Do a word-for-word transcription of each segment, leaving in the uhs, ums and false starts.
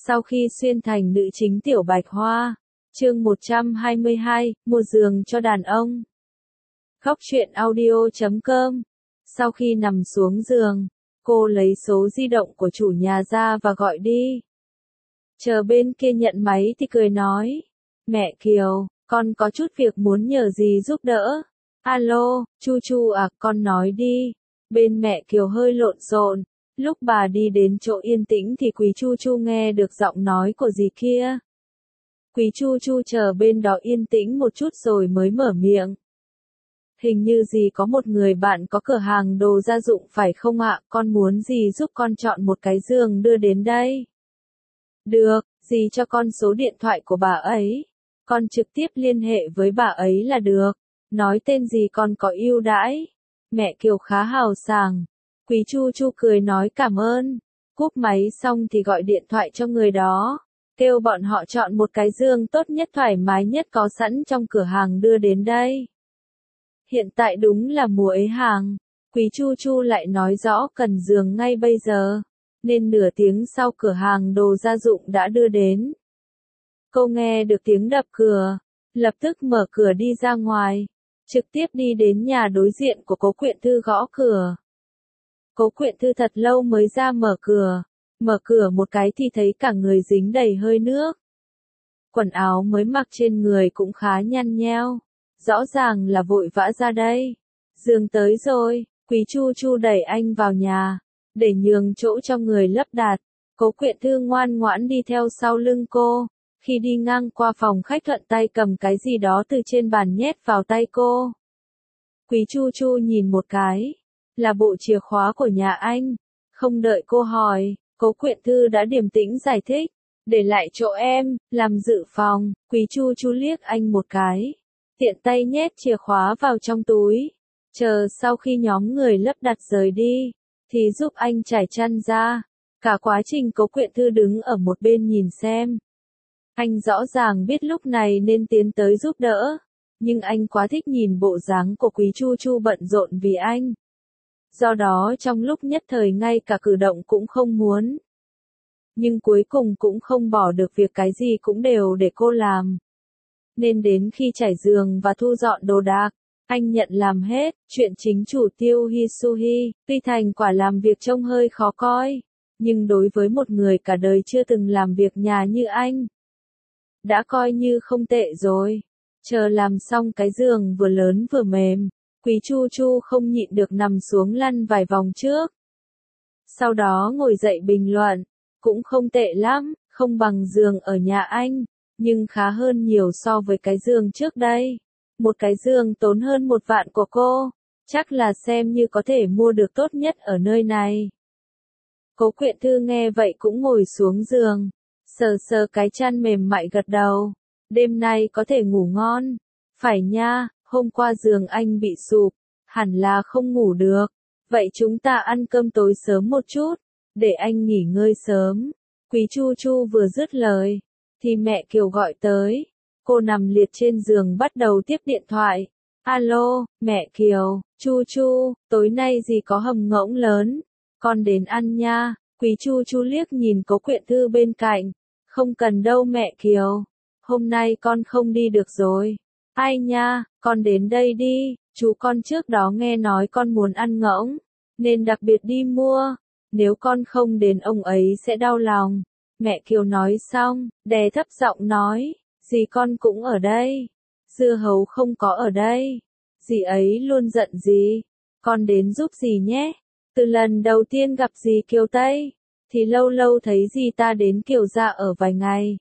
Sau khi xuyên thành nữ chính Tiểu Bạch Hoa, chương một trăm hai mươi hai, mua giường cho đàn ông. Góc truyện audio chấm com. Sau khi nằm xuống giường, cô lấy số di động của chủ nhà ra và gọi đi. Chờ bên kia nhận máy thì cười nói, mẹ Kiều, con có chút việc muốn nhờ gì giúp đỡ. Alo, Chu Chu à, con nói đi. Bên mẹ Kiều hơi lộn xộn. Lúc bà đi đến chỗ yên tĩnh thì Quý Chu Chu nghe được giọng nói của dì kia. Quý Chu Chu chờ bên đó yên tĩnh một chút rồi mới mở miệng. Hình như dì có một người bạn có cửa hàng đồ gia dụng phải không ạ? Con muốn dì giúp con chọn một cái giường đưa đến đây. Được, dì cho con số điện thoại của bà ấy. Con trực tiếp liên hệ với bà ấy là được. Nói tên gì con có ưu đãi. Mẹ Kiều khá hào sảng. Quý Chu Chu cười nói cảm ơn. Cúp máy xong thì gọi điện thoại cho người đó. Kêu bọn họ chọn một cái giường tốt nhất thoải mái nhất có sẵn trong cửa hàng đưa đến đây. Hiện tại đúng là mùa ế hàng. Quý Chu Chu lại nói rõ cần giường ngay bây giờ. Nên nửa tiếng sau cửa hàng đồ gia dụng đã đưa đến. Cô nghe được tiếng đập cửa. Lập tức mở cửa đi ra ngoài. Trực tiếp đi đến nhà đối diện của Cố Quyện Thư gõ cửa. Cố Quyện Thư thật lâu mới ra mở cửa. Mở cửa một cái thì thấy cả người dính đầy hơi nước. Quần áo mới mặc trên người cũng khá nhăn nheo. Rõ ràng là vội vã ra đây. Giường tới rồi, Quý Chu Chu đẩy anh vào nhà. Để nhường chỗ cho người lấp đặt. Cố Quyện Thư ngoan ngoãn đi theo sau lưng cô. Khi đi ngang qua phòng khách thuận tay cầm cái gì đó từ trên bàn nhét vào tay cô. Quý Chu Chu nhìn một cái. Là bộ chìa khóa của nhà anh. Không đợi cô hỏi, Cố Quyện Thư đã điềm tĩnh giải thích. Để lại chỗ em, làm dự phòng. Quý Chu Chu liếc anh một cái. Tiện tay nhét chìa khóa vào trong túi. Chờ sau khi nhóm người lấp đặt rời đi, thì giúp anh trải chăn ra. Cả quá trình Cố Quyện Thư đứng ở một bên nhìn xem. Anh rõ ràng biết lúc này nên tiến tới giúp đỡ. Nhưng anh quá thích nhìn bộ dáng của Quý Chu Chu bận rộn vì anh. Do đó trong lúc nhất thời ngay cả cử động cũng không muốn. Nhưng cuối cùng cũng không bỏ được việc cái gì cũng đều để cô làm. Nên đến khi trải giường và thu dọn đồ đạc, anh nhận làm hết. Chuyện chính chủ Tiêu Hisuhi, tuy thành quả làm việc trông hơi khó coi. Nhưng đối với một người cả đời chưa từng làm việc nhà như anh, đã coi như không tệ rồi. Chờ làm xong cái giường vừa lớn vừa mềm, Quý Chu Chu không nhịn được nằm xuống lăn vài vòng trước. Sau đó ngồi dậy bình luận, cũng không tệ lắm, không bằng giường ở nhà anh, nhưng khá hơn nhiều so với cái giường trước đây. Một cái giường tốn hơn một vạn của cô, chắc là xem như có thể mua được tốt nhất ở nơi này. Cố Quyện Thư nghe vậy cũng ngồi xuống giường, sờ sờ cái chăn mềm mại gật đầu. Đêm nay có thể ngủ ngon. Phải nha, hôm qua giường anh bị sụp, hẳn là không ngủ được. Vậy chúng ta ăn cơm tối sớm một chút, để anh nghỉ ngơi sớm. Quý Chu Chu vừa dứt lời, thì mẹ Kiều gọi tới. Cô nằm liệt trên giường bắt đầu tiếp điện thoại. Alo, mẹ Kiều, Chu Chu, tối nay dì có hầm ngỗng lớn, con đến ăn nha. Quý Chu Chu liếc nhìn Cố Quyện Thư bên cạnh. Không cần đâu mẹ Kiều, hôm nay con không đi được rồi. Ai nha, con đến đây đi, chú con trước đó nghe nói con muốn ăn ngỗng, nên đặc biệt đi mua. Nếu con không đến ông ấy sẽ đau lòng. Mẹ Kiều nói xong, đè thấp giọng nói, dì con cũng ở đây. Dưa hấu không có ở đây. Dì ấy luôn giận dì. Con đến giúp dì nhé. Từ lần đầu tiên gặp dì Kiều Tây, thì lâu lâu thấy dì ta đến Kiều gia ở vài ngày.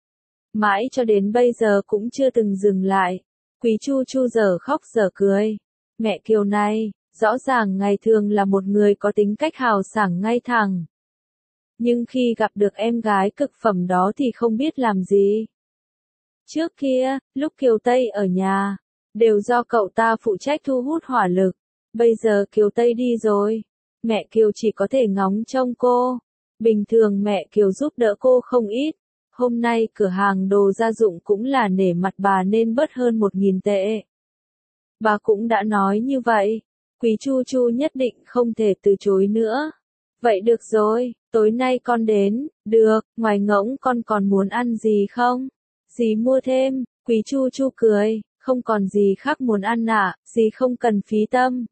Mãi cho đến bây giờ cũng chưa từng dừng lại. Quý Chu Chu giờ khóc giờ cười. Mẹ Kiều này, rõ ràng ngày thường là một người có tính cách hào sảng ngay thẳng. Nhưng khi gặp được em gái cực phẩm đó thì không biết làm gì. Trước kia, lúc Kiều Tây ở nhà, đều do cậu ta phụ trách thu hút hỏa lực. Bây giờ Kiều Tây đi rồi, mẹ Kiều chỉ có thể ngóng trông cô. Bình thường mẹ Kiều giúp đỡ cô không ít. Hôm nay cửa hàng đồ gia dụng cũng là nể mặt bà nên bớt hơn một nghìn tệ. Bà cũng đã nói như vậy. Quý Chu Chu nhất định không thể từ chối nữa. Vậy được rồi, Tối nay con đến, được, ngoài ngỗng con còn muốn ăn gì không? Dì mua thêm, Quý Chu Chu cười, không còn gì khác muốn ăn ạ, dì không cần phí tâm.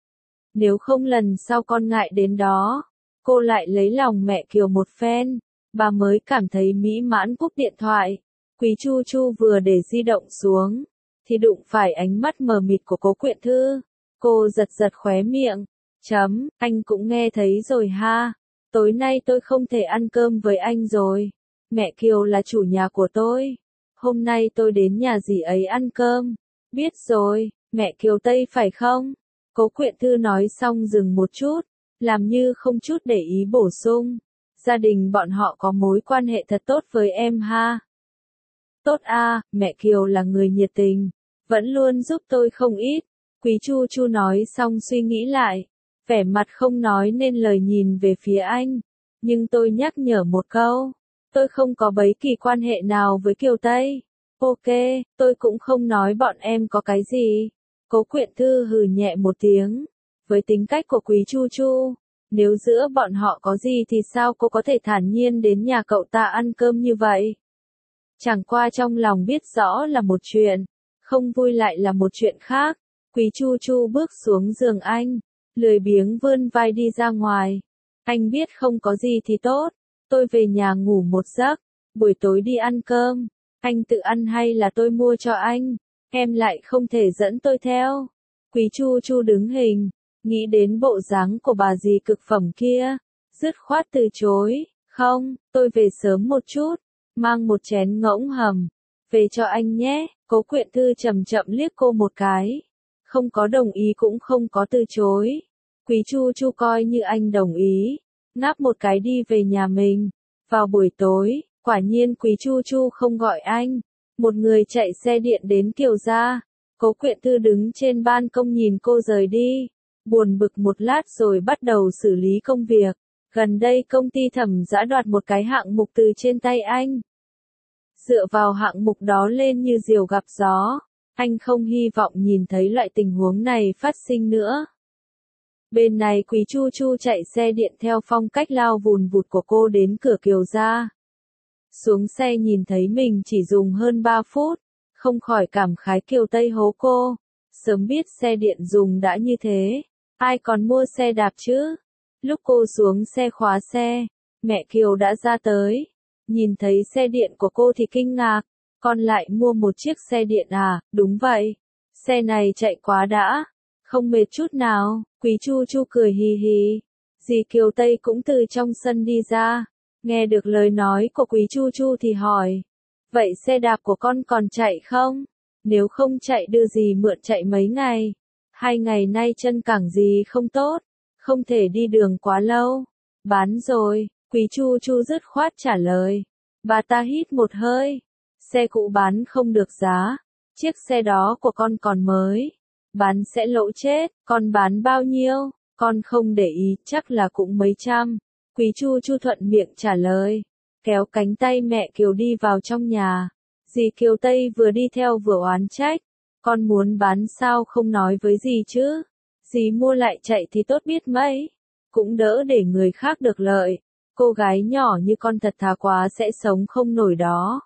Nếu không lần sau con ngại đến đó, cô lại lấy lòng mẹ Kiều một phen, bà mới cảm thấy mỹ mãn cúp điện thoại. Quý Chu Chu vừa để di động xuống, thì đụng phải ánh mắt mờ mịt của Cố Quyện Thư. Cô giật giật khóe miệng, chấm, anh cũng nghe thấy rồi ha, tối nay tôi không thể ăn cơm với anh rồi. Mẹ Kiều là chủ nhà của tôi, hôm nay tôi đến nhà dì ấy ăn cơm. Biết rồi, mẹ Kiều Tây phải không? Cố Quyện Thư nói xong dừng một chút, làm như không chút để ý bổ sung. Gia đình bọn họ có mối quan hệ thật tốt với em ha. Tốt a, mẹ Kiều là người nhiệt tình, vẫn luôn giúp tôi không ít. Quý Chu Chu nói xong suy nghĩ lại, vẻ mặt không nói nên lời nhìn về phía anh. Nhưng tôi nhắc nhở một câu, tôi không có bất kỳ quan hệ nào với Kiều Tây. Ok, tôi cũng không nói bọn em có cái gì. Cố Quyện Thư hừ nhẹ một tiếng. Với tính cách của Quý Chu Chu, nếu giữa bọn họ có gì thì sao cô có thể thản nhiên đến nhà cậu ta ăn cơm như vậy? Chẳng qua trong lòng biết rõ là một chuyện, không vui lại là một chuyện khác. Quý Chu Chu bước xuống giường anh, lười biếng vươn vai đi ra ngoài. Anh biết không có gì thì tốt, tôi về nhà ngủ một giấc, buổi tối đi ăn cơm. Anh tự ăn hay là tôi mua cho anh? Em lại không thể dẫn tôi theo. Quý Chu Chu đứng hình, nghĩ đến bộ dáng của bà dì cực phẩm kia, dứt khoát từ chối. Không, tôi về sớm một chút, mang một chén ngỗng hầm về cho anh nhé. Cố Quyện Thư chậm chậm liếc cô một cái, không có đồng ý cũng không có từ chối. Quý Chu Chu coi như anh đồng ý, ngáp một cái đi về nhà mình. Vào buổi tối, quả nhiên Quý Chu Chu không gọi anh, một người chạy xe điện đến Kiều gia. Cố Quyện Thư đứng trên ban công nhìn cô rời đi, buồn bực một lát rồi bắt đầu xử lý công việc. Gần đây công ty Thẩm Dã đoạt một cái hạng mục từ trên tay anh. Dựa vào hạng mục đó lên như diều gặp gió, anh không hy vọng nhìn thấy loại tình huống này phát sinh nữa. Bên này Quý Chu Chu chạy xe điện theo phong cách lao vùn vụt của cô đến cửa Kiều gia. Xuống xe nhìn thấy mình chỉ dùng hơn ba phút, không khỏi cảm khái Kiều Tây hố cô. Sớm biết xe điện dùng đã như thế, ai còn mua xe đạp chứ? Lúc cô xuống xe khóa xe, mẹ Kiều đã ra tới. Nhìn thấy xe điện của cô thì kinh ngạc, con lại mua một chiếc xe điện à? Đúng vậy, xe này chạy quá đã, không mệt chút nào. Quý Chu Chu cười hì hì. Dì Kiều Tây cũng từ trong sân đi ra, nghe được lời nói của Quý Chu Chu thì hỏi, vậy xe đạp của con còn chạy không? Nếu không chạy đưa dì mượn chạy mấy ngày. Hai ngày nay chân cẳng dì không tốt, không thể đi đường quá lâu. Bán rồi, Quý Chu Chu dứt khoát trả lời. Bà ta hít một hơi, xe cũ bán không được giá, chiếc xe đó của con còn mới, bán sẽ lỗ chết. Con bán bao nhiêu? Con không để ý, chắc là cũng mấy trăm. Quý Chu Chu thuận miệng trả lời, kéo cánh tay mẹ Kiều đi vào trong nhà. Dì Kiều Tây vừa đi theo vừa oán trách, con muốn bán sao không nói với dì chứ? Dì mua lại chạy thì tốt biết mấy, cũng đỡ để người khác được lợi. Cô gái nhỏ như con thật thà quá sẽ sống không nổi đó.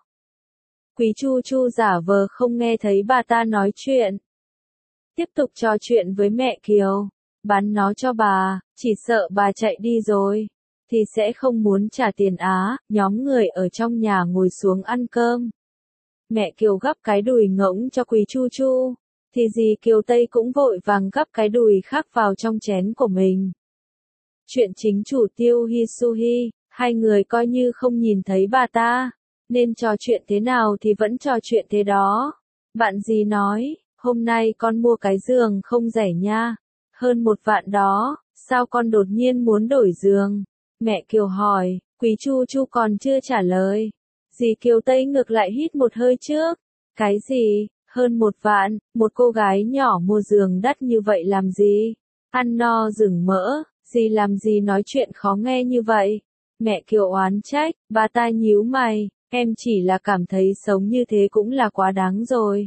Quý Chu Chu giả vờ không nghe thấy bà ta nói chuyện, tiếp tục trò chuyện với mẹ Kiều. Bán nó cho bà, chỉ sợ bà chạy đi rồi thì sẽ không muốn trả tiền á. Nhóm người ở trong nhà ngồi xuống ăn cơm. Mẹ Kiều gắp cái đùi ngỗng cho Quý Chu Chu, thì dì Kiều Tây cũng vội vàng gắp cái đùi khác vào trong chén của mình. Chuyện chính chủ Tiêu Hisuhi, hai người coi như không nhìn thấy bà ta, nên trò chuyện thế nào thì vẫn trò chuyện thế đó. Bạn dì nói, hôm nay con mua cái giường không rẻ nha, hơn một vạn đó, sao con đột nhiên muốn đổi giường? Mẹ Kiều hỏi. Quý Chu Chu còn chưa trả lời. Dì Kiều Tây ngược lại hít một hơi trước. Cái gì? Hơn một vạn, một cô gái nhỏ mua giường đắt như vậy làm gì? Ăn no rừng mỡ, dì làm gì nói chuyện khó nghe như vậy? Mẹ Kiều oán trách. Bà ta nhíu mày, em chỉ là cảm thấy sống như thế cũng là quá đáng rồi.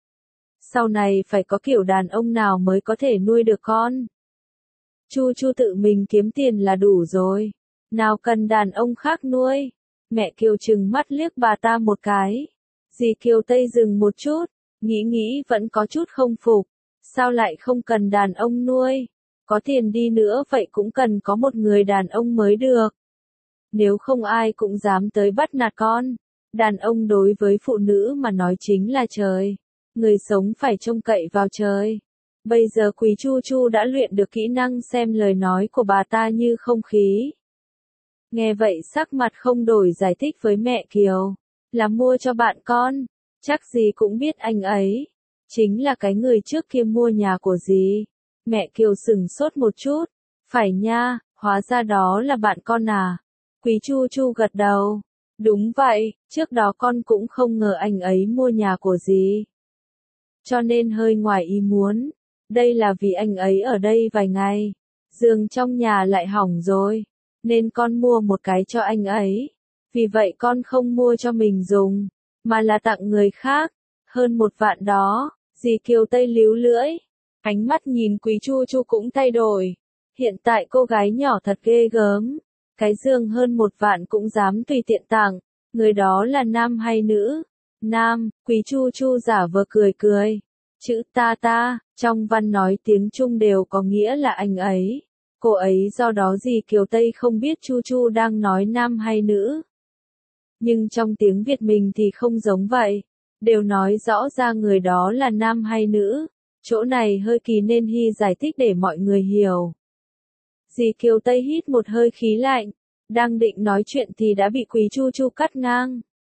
Sau này phải có kiểu đàn ông nào mới có thể nuôi được con. Chu Chu tự mình kiếm tiền là đủ rồi. nào cần đàn ông khác nuôi. Mẹ Kiều trừng mắt liếc bà ta một cái. Dì Kiều Tây dừng một chút, nghĩ nghĩ vẫn có chút không phục. Sao lại không cần đàn ông nuôi? Có tiền đi nữa vậy cũng cần có một người đàn ông mới được. Nếu không ai cũng dám tới bắt nạt con. Đàn ông đối với phụ nữ mà nói chính là trời. Người sống phải trông cậy vào trời. Bây giờ Quý Chu Chu đã luyện được kỹ năng xem lời nói của bà ta như không khí. Nghe vậy sắc mặt không đổi giải thích với mẹ Kiều. Là mua cho bạn con. Chắc dì cũng biết anh ấy. Chính là cái người trước kia mua nhà của dì. Mẹ Kiều sửng sốt một chút. Phải nha, hóa ra đó là bạn con à. Quý Chu Chu gật đầu. Đúng vậy, trước đó con cũng không ngờ anh ấy mua nhà của dì. Cho nên hơi ngoài ý muốn. Đây là vì anh ấy ở đây vài ngày. Giường trong nhà lại hỏng rồi. Nên con mua một cái cho anh ấy. Vì vậy con không mua cho mình dùng. Mà là tặng người khác. Hơn một vạn đó. Dì Kiều Tây líu lưỡi. Ánh mắt nhìn Quý Chu Chu cũng thay đổi. Hiện tại cô gái nhỏ thật ghê gớm. Cái giường hơn một vạn cũng dám tùy tiện tặng. Người đó là nam hay nữ? Nam. Quý Chu Chu giả vờ cười cười. Chữ ta ta, trong văn nói tiếng Trung đều có nghĩa là anh ấy. Cô ấy do đó dì Kiều Tây không biết Chu Chu đang nói nam hay nữ. Nhưng trong tiếng Việt mình thì không giống vậy. Đều nói rõ ra người đó là nam hay nữ. Chỗ này hơi kỳ nên Hy giải thích để mọi người hiểu. Dì Kiều Tây hít một hơi khí lạnh. Đang định nói chuyện thì đã bị Quý Chu Chu cắt ngang.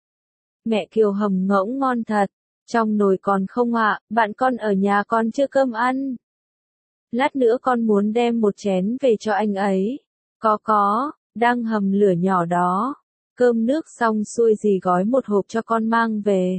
Mẹ Kiều hầm ngỗng ngon thật. Trong nồi còn không ạ, à, bạn con ở nhà con chưa cơm ăn. Lát nữa con muốn đem một chén về cho anh ấy. Có có, đang hầm lửa nhỏ đó. Cơm nước xong xuôi dì gói một hộp cho con mang về.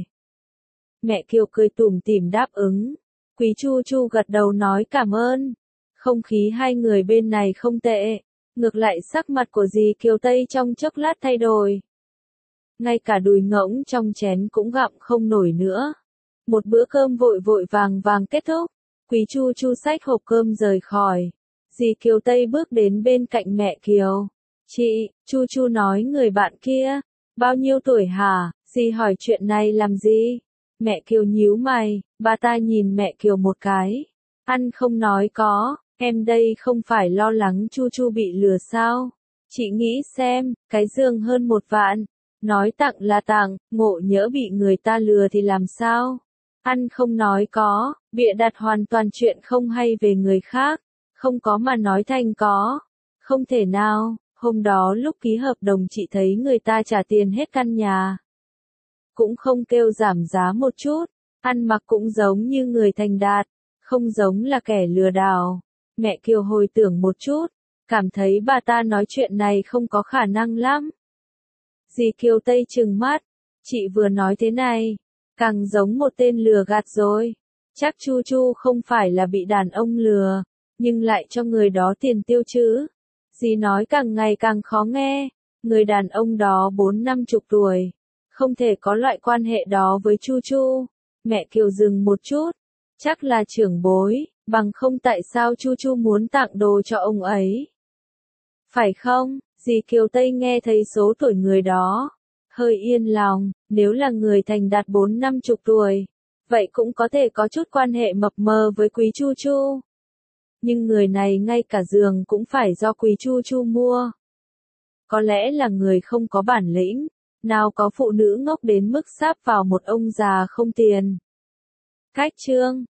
Mẹ Kiều cười tủm tỉm đáp ứng. Quý Chu Chu gật đầu nói cảm ơn. Không khí hai người bên này không tệ. Ngược lại sắc mặt của dì Kiều Tây trong chốc lát thay đổi. Ngay cả đùi ngỗng trong chén cũng gặm không nổi nữa. Một bữa cơm vội vội vàng vàng kết thúc. Quý Chu Chu xách hộp cơm rời khỏi. Dì Kiều Tây bước đến bên cạnh mẹ Kiều. Chị, Chu Chu nói người bạn kia. Bao nhiêu tuổi hả? Dì hỏi chuyện này làm gì? Mẹ Kiều nhíu mày, bà ta nhìn mẹ Kiều một cái. Ăn không nói có, em đây không phải lo lắng Chu Chu bị lừa sao? Chị nghĩ xem, cái giường hơn một vạn. Nói tặng là tặng, ngộ nhỡ bị người ta lừa thì làm sao? Ăn không nói có, bịa đặt hoàn toàn chuyện không hay về người khác. Không có mà nói thành có. Không thể nào, hôm đó lúc ký hợp đồng chị thấy người ta trả tiền hết căn nhà. Cũng không kêu giảm giá một chút, ăn mặc cũng giống như người thành đạt, không giống là kẻ lừa đảo. Mẹ Kiều hồi tưởng một chút, cảm thấy bà ta nói chuyện này không có khả năng lắm. Dì Kiều Tây trừng mắt, chị vừa nói thế này, càng giống một tên lừa gạt rồi. Chắc Chu Chu không phải là bị đàn ông lừa, nhưng lại cho người đó tiền tiêu chứ. Dì nói càng ngày càng khó nghe, người đàn ông đó bốn năm chục tuổi. Không thể có loại quan hệ đó với Chu Chu. Mẹ Kiều dừng một chút. Chắc là trưởng bối, bằng không tại sao Chu Chu muốn tặng đồ cho ông ấy. Phải không? Dì Kiều Tây nghe thấy số tuổi người đó. Hơi yên lòng, nếu là người thành đạt bốn năm chục tuổi. Vậy cũng có thể có chút quan hệ mập mờ với Quý Chu Chu. Nhưng người này ngay cả giường cũng phải do Quý Chu Chu mua. Có lẽ là người không có bản lĩnh. Nào có phụ nữ ngốc đến mức sáp vào một ông già không tiền. Cách chương